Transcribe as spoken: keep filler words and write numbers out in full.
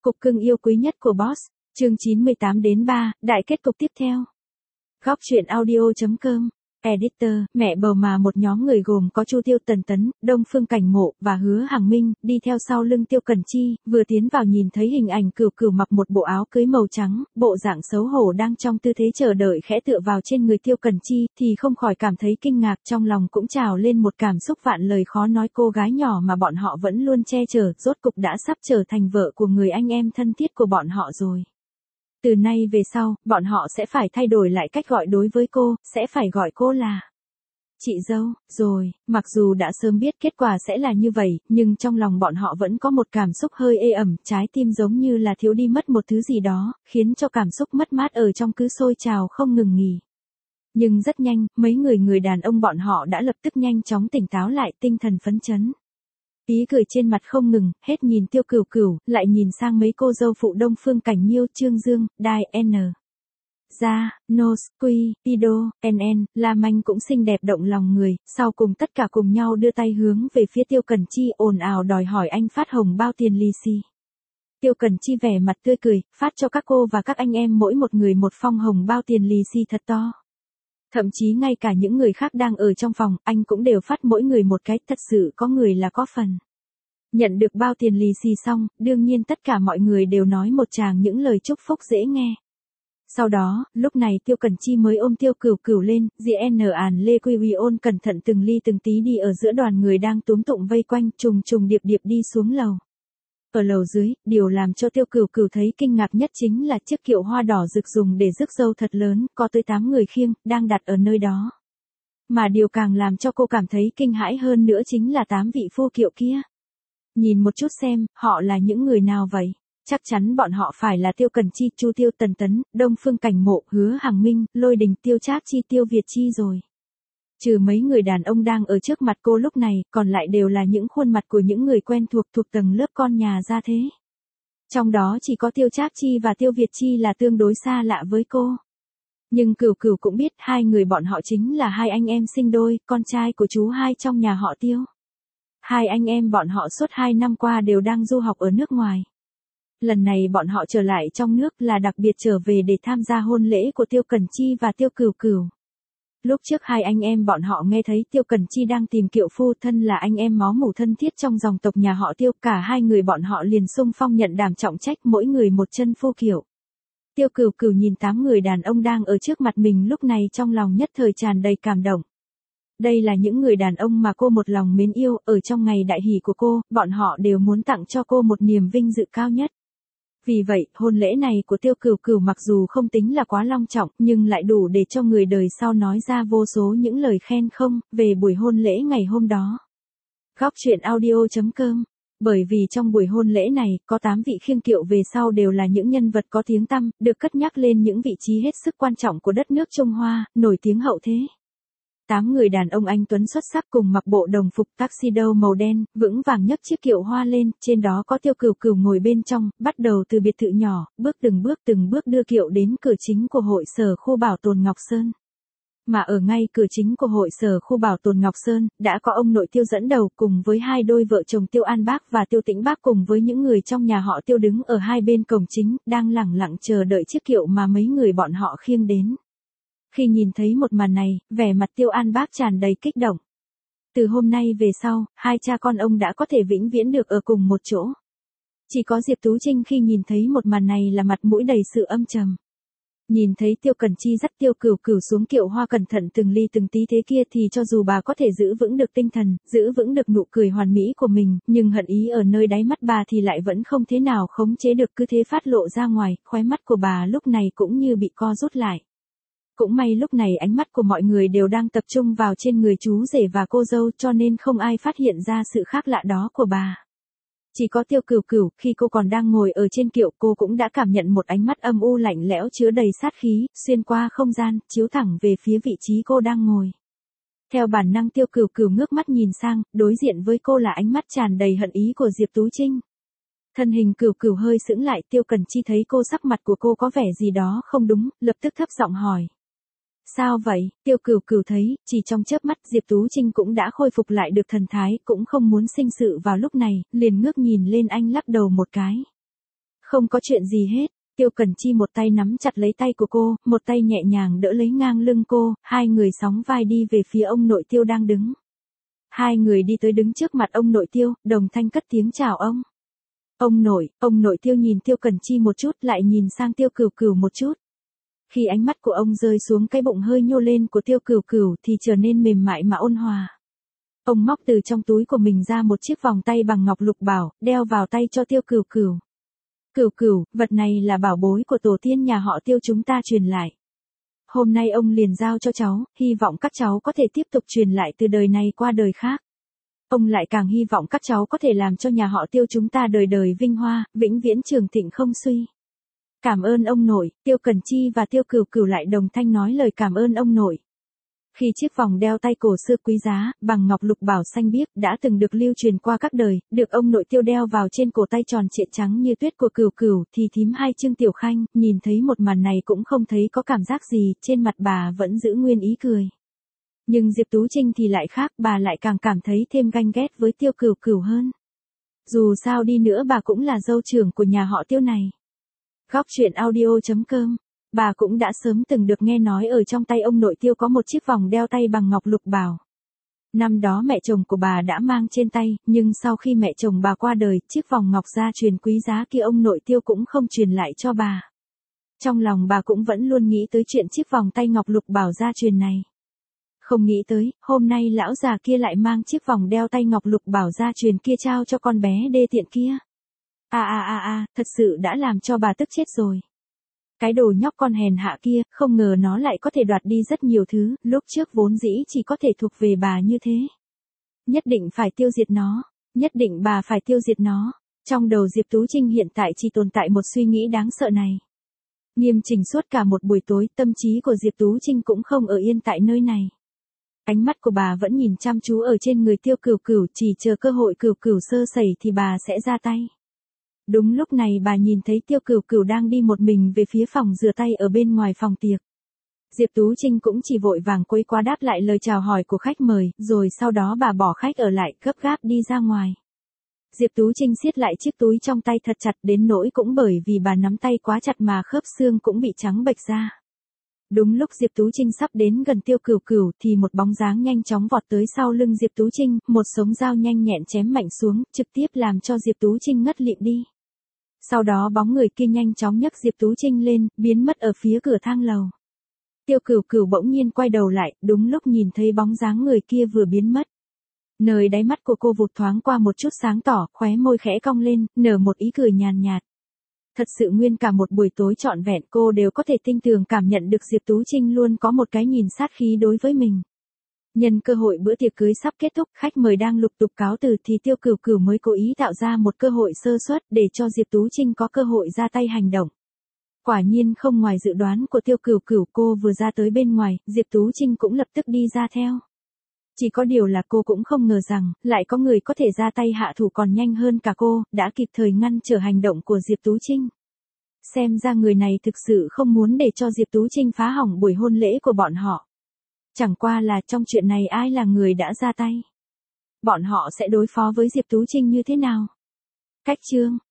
Cục cưng yêu quý nhất của boss, chương chín mươi tám đến ba, đại kết cục tiếp theo. Góc truyện audio.com, Editor, mẹ bầu mà một nhóm người gồm có Chu Tiêu Tần Tấn, Đông Phương Cảnh Mộ và Hứa Hằng Minh, đi theo sau lưng Tiêu Cẩn Chi, vừa tiến vào nhìn thấy hình ảnh Cửu Cửu mặc một bộ áo cưới màu trắng, bộ dạng xấu hổ đang trong tư thế chờ đợi khẽ tựa vào trên người Tiêu Cẩn Chi, thì không khỏi cảm thấy kinh ngạc, trong lòng cũng trào lên một cảm xúc vạn lời khó nói. Cô gái nhỏ mà bọn họ vẫn luôn che chở, rốt cục đã sắp trở thành vợ của người anh em thân thiết của bọn họ rồi. Từ nay về sau, bọn họ sẽ phải thay đổi lại cách gọi đối với cô, sẽ phải gọi cô là chị dâu, rồi, mặc dù đã sớm biết kết quả sẽ là như vậy, nhưng trong lòng bọn họ vẫn có một cảm xúc hơi ê ẩm, trái tim giống như là thiếu đi mất một thứ gì đó, khiến cho cảm xúc mất mát ở trong cứ sôi trào không ngừng nghỉ. Nhưng rất nhanh, mấy người người đàn ông bọn họ đã lập tức nhanh chóng tỉnh táo lại, tinh thần phấn chấn. Ý cười trên mặt không ngừng, hết nhìn Tiêu Cửu Cửu, lại nhìn sang mấy cô dâu phụ Đông Phương Cảnh Nhiêu, Trương Dương, Đai, N. Gia, Nos, Quy, Pido, en en, La Manh cũng xinh đẹp động lòng người, sau cùng tất cả cùng nhau đưa tay hướng về phía Tiêu Cẩn Chi, ồn ào đòi hỏi anh phát hồng bao tiền lì xì. Tiêu Cẩn Chi vẻ mặt tươi cười, phát cho các cô và các anh em mỗi một người một phong hồng bao tiền lì xì thật to. Thậm chí ngay cả những người khác đang ở trong phòng, anh cũng đều phát mỗi người một cái, thật sự có người là có phần. Nhận được bao tiền lì xì xong, đương nhiên tất cả mọi người đều nói một tràng những lời chúc phúc dễ nghe. Sau đó, lúc này Tiêu Cẩn Chi mới ôm Tiêu Cửu Cửu lên, G N Ản Lê Quy Uy ôn cẩn thận từng ly từng tí đi ở giữa đoàn người đang túm tụng vây quanh, trùng trùng điệp điệp đi xuống lầu. Ở lầu dưới, điều làm cho Tiêu Cửu Cửu thấy kinh ngạc nhất chính là chiếc kiệu hoa đỏ rực dùng để rước dâu thật lớn, có tới tám người khiêng, đang đặt ở nơi đó. Mà điều càng làm cho cô cảm thấy kinh hãi hơn nữa chính là tám vị phu kiệu kia. Nhìn một chút xem, họ là những người nào vậy? Chắc chắn bọn họ phải là Tiêu Cẩn Chi, Chu Tiêu Tần Tấn, Đông Phương Cảnh Mộ, Hứa Hằng Minh, Lôi Đình, Tiêu Trác Chi, Tiêu Việt Chi rồi. Trừ mấy người đàn ông đang ở trước mặt cô lúc này, còn lại đều là những khuôn mặt của những người quen thuộc thuộc tầng lớp con nhà gia thế. Trong đó chỉ có Tiêu Trác Chi và Tiêu Việt Chi là tương đối xa lạ với cô. Nhưng Cửu Cửu cũng biết hai người bọn họ chính là hai anh em sinh đôi, con trai của chú hai trong nhà họ Tiêu. Hai anh em bọn họ suốt hai năm qua đều đang du học ở nước ngoài. Lần này bọn họ trở lại trong nước là đặc biệt trở về để tham gia hôn lễ của Tiêu Cẩn Chi và Tiêu Cửu Cửu. Lúc trước hai anh em bọn họ nghe thấy Tiêu Cẩn Chi đang tìm kiệu phu, thân là anh em máu mủ thân thiết trong dòng tộc nhà họ Tiêu, cả hai người bọn họ liền xung phong nhận đảm trọng trách, mỗi người một chân phu kiệu. Tiêu Cửu Cửu nhìn tám người đàn ông đang ở trước mặt mình lúc này trong lòng nhất thời tràn đầy cảm động. Đây là những người đàn ông mà cô một lòng mến yêu, ở trong ngày đại hỷ của cô, bọn họ đều muốn tặng cho cô một niềm vinh dự cao nhất. Vì vậy, hôn lễ này của Tiêu Cửu Cửu mặc dù không tính là quá long trọng, nhưng lại đủ để cho người đời sau nói ra vô số những lời khen không, về buổi hôn lễ ngày hôm đó. Góc truyện audio.com. Bởi vì trong buổi hôn lễ này, có tám vị khiêng kiệu về sau đều là những nhân vật có tiếng tăm, được cất nhắc lên những vị trí hết sức quan trọng của đất nước Trung Hoa, nổi tiếng hậu thế. Tám người đàn ông anh tuấn xuất sắc cùng mặc bộ đồng phục tuxedo màu đen, vững vàng nhấc chiếc kiệu hoa lên, trên đó có Tiêu Cửu Cửu ngồi bên trong, bắt đầu từ biệt thự nhỏ, bước từng bước từng bước đưa kiệu đến cửa chính của hội sở khu bảo tồn Ngọc Sơn. Mà ở ngay cửa chính của hội sở khu bảo tồn Ngọc Sơn, đã có ông nội Tiêu dẫn đầu cùng với hai đôi vợ chồng Tiêu An Bác và Tiêu Tĩnh Bác cùng với những người trong nhà họ Tiêu đứng ở hai bên cổng chính, đang lẳng lặng chờ đợi chiếc kiệu mà mấy người bọn họ khiêng đến. Khi nhìn thấy một màn này, vẻ mặt Tiêu An Bác tràn đầy kích động. Từ hôm nay về sau, hai cha con ông đã có thể vĩnh viễn được ở cùng một chỗ. Chỉ có Diệp Tú Trinh khi nhìn thấy một màn này là mặt mũi đầy sự âm trầm. Nhìn thấy Tiêu Cẩn Chi dắt Tiêu Cửu Cửu xuống kiệu hoa cẩn thận từng ly từng tí thế kia thì cho dù bà có thể giữ vững được tinh thần, giữ vững được nụ cười hoàn mỹ của mình, nhưng hận ý ở nơi đáy mắt bà thì lại vẫn không thế nào khống chế được, cứ thế phát lộ ra ngoài, khóe mắt của bà lúc này cũng như bị co rút lại. Cũng may lúc này ánh mắt của mọi người đều đang tập trung vào trên người chú rể và cô dâu cho nên không ai phát hiện ra sự khác lạ đó của bà. Chỉ có Tiêu Cửu Cửu, khi cô còn đang ngồi ở trên kiệu cô cũng đã cảm nhận một ánh mắt âm u lạnh lẽo chứa đầy sát khí, xuyên qua không gian, chiếu thẳng về phía vị trí cô đang ngồi. Theo bản năng Tiêu Cửu Cửu ngước mắt nhìn sang, đối diện với cô là ánh mắt tràn đầy hận ý của Diệp Tú Trinh. Thân hình Cửu Cửu hơi sững lại, Tiêu Cẩn Chi thấy cô sắc mặt của cô có vẻ gì đó không đúng, lập tức thấp giọng hỏi. Sao vậy? Tiêu Cửu Cửu thấy, chỉ trong chớp mắt Diệp Tú Trinh cũng đã khôi phục lại được thần thái, cũng không muốn sinh sự vào lúc này, liền ngước nhìn lên anh lắc đầu một cái. Không có chuyện gì hết. Tiêu Cẩn Chi một tay nắm chặt lấy tay của cô, một tay nhẹ nhàng đỡ lấy ngang lưng cô, hai người sóng vai đi về phía ông nội Tiêu đang đứng. Hai người đi tới đứng trước mặt ông nội Tiêu, đồng thanh cất tiếng chào ông. Ông nội, ông nội Tiêu nhìn Tiêu Cẩn Chi một chút lại nhìn sang Tiêu Cửu Cửu một chút. Khi ánh mắt của ông rơi xuống cái bụng hơi nhô lên của Tiêu Cửu Cửu thì trở nên mềm mại mà ôn hòa. Ông móc từ trong túi của mình ra một chiếc vòng tay bằng ngọc lục bảo, đeo vào tay cho Tiêu Cửu Cửu. Cửu Cửu, vật này là bảo bối của tổ tiên nhà họ Tiêu chúng ta truyền lại. Hôm nay ông liền giao cho cháu, hy vọng các cháu có thể tiếp tục truyền lại từ đời này qua đời khác. Ông lại càng hy vọng các cháu có thể làm cho nhà họ Tiêu chúng ta đời đời vinh hoa, vĩnh viễn trường thịnh không suy. Cảm ơn ông nội. Tiêu Cẩn Chi và Tiêu Cửu Cửu lại đồng thanh nói lời cảm ơn ông nội. Khi chiếc vòng đeo tay cổ xưa quý giá, bằng ngọc lục bảo xanh biếc đã từng được lưu truyền qua các đời, được ông nội Tiêu đeo vào trên cổ tay tròn trịa trắng như tuyết của Cửu Cửu thì thím hai Trương Tiểu Khanh, nhìn thấy một màn này cũng không thấy có cảm giác gì, trên mặt bà vẫn giữ nguyên ý cười. Nhưng Diệp Tú Trinh thì lại khác, bà lại càng cảm thấy thêm ganh ghét với Tiêu Cửu Cửu hơn. Dù sao đi nữa bà cũng là dâu trưởng của nhà họ Tiêu này. Góc truyện audio chấm com. Bà cũng đã sớm từng được nghe nói ở trong tay ông nội Tiêu có một chiếc vòng đeo tay bằng ngọc lục bảo. Năm đó mẹ chồng của bà đã mang trên tay, nhưng sau khi mẹ chồng bà qua đời, chiếc vòng ngọc gia truyền quý giá kia ông nội Tiêu cũng không truyền lại cho bà. Trong lòng bà cũng vẫn luôn nghĩ tới chuyện chiếc vòng tay ngọc lục bảo gia truyền này. Không nghĩ tới, hôm nay lão già kia lại mang chiếc vòng đeo tay ngọc lục bảo gia truyền kia trao cho con bé đê tiện kia. À à à à, thật sự đã làm cho bà tức chết rồi. Cái đồ nhóc con hèn hạ kia, không ngờ nó lại có thể đoạt đi rất nhiều thứ, lúc trước vốn dĩ chỉ có thể thuộc về bà như thế. Nhất định phải tiêu diệt nó, nhất định bà phải tiêu diệt nó. Trong đầu Diệp Tú Trinh hiện tại chỉ tồn tại một suy nghĩ đáng sợ này. Nghiêm chỉnh suốt cả một buổi tối, tâm trí của Diệp Tú Trinh cũng không ở yên tại nơi này. Ánh mắt của bà vẫn nhìn chăm chú ở trên người Tiêu Cửu Cửu, chỉ chờ cơ hội Cửu Cửu sơ sẩy thì bà sẽ ra tay. Đúng lúc này bà nhìn thấy Tiêu Cửu Cửu đang đi một mình về phía phòng rửa tay ở bên ngoài phòng tiệc. Diệp Tú Trinh cũng chỉ vội vàng quấy quá đáp lại lời chào hỏi của khách mời, rồi sau đó bà bỏ khách ở lại, gấp gáp đi ra ngoài. Diệp Tú Trinh siết lại chiếc túi trong tay thật chặt đến nỗi cũng bởi vì bà nắm tay quá chặt mà khớp xương cũng bị trắng bệch ra. Đúng lúc Diệp Tú Trinh sắp đến gần Tiêu Cửu Cửu thì một bóng dáng nhanh chóng vọt tới sau lưng Diệp Tú Trinh, một sống dao nhanh nhẹn chém mạnh xuống, trực tiếp làm cho Diệp Tú Trinh ngất lịm đi. Sau đó bóng người kia nhanh chóng nhấc Diệp Tú Trinh lên, biến mất ở phía cửa thang lầu. Tiêu Cửu Cửu bỗng nhiên quay đầu lại, đúng lúc nhìn thấy bóng dáng người kia vừa biến mất. Nơi đáy mắt của cô vụt thoáng qua một chút sáng tỏ, khóe môi khẽ cong lên, nở một ý cười nhàn nhạt. Thật sự nguyên cả một buổi tối trọn vẹn cô đều có thể tinh tường cảm nhận được Diệp Tú Trinh luôn có một cái nhìn sát khí đối với mình. Nhân cơ hội bữa tiệc cưới sắp kết thúc, khách mời đang lục tục cáo từ thì Tiêu Cửu Cửu mới cố ý tạo ra một cơ hội sơ suất để cho Diệp Tú Trinh có cơ hội ra tay hành động. Quả nhiên không ngoài dự đoán của Tiêu Cửu Cửu, cô vừa ra tới bên ngoài, Diệp Tú Trinh cũng lập tức đi ra theo. Chỉ có điều là cô cũng không ngờ rằng, lại có người có thể ra tay hạ thủ còn nhanh hơn cả cô, đã kịp thời ngăn trở hành động của Diệp Tú Trinh. Xem ra người này thực sự không muốn để cho Diệp Tú Trinh phá hỏng buổi hôn lễ của bọn họ. Chẳng qua là trong chuyện này ai là người đã ra tay. Bọn họ sẽ đối phó với Diệp Tú Trinh như thế nào? Cách chương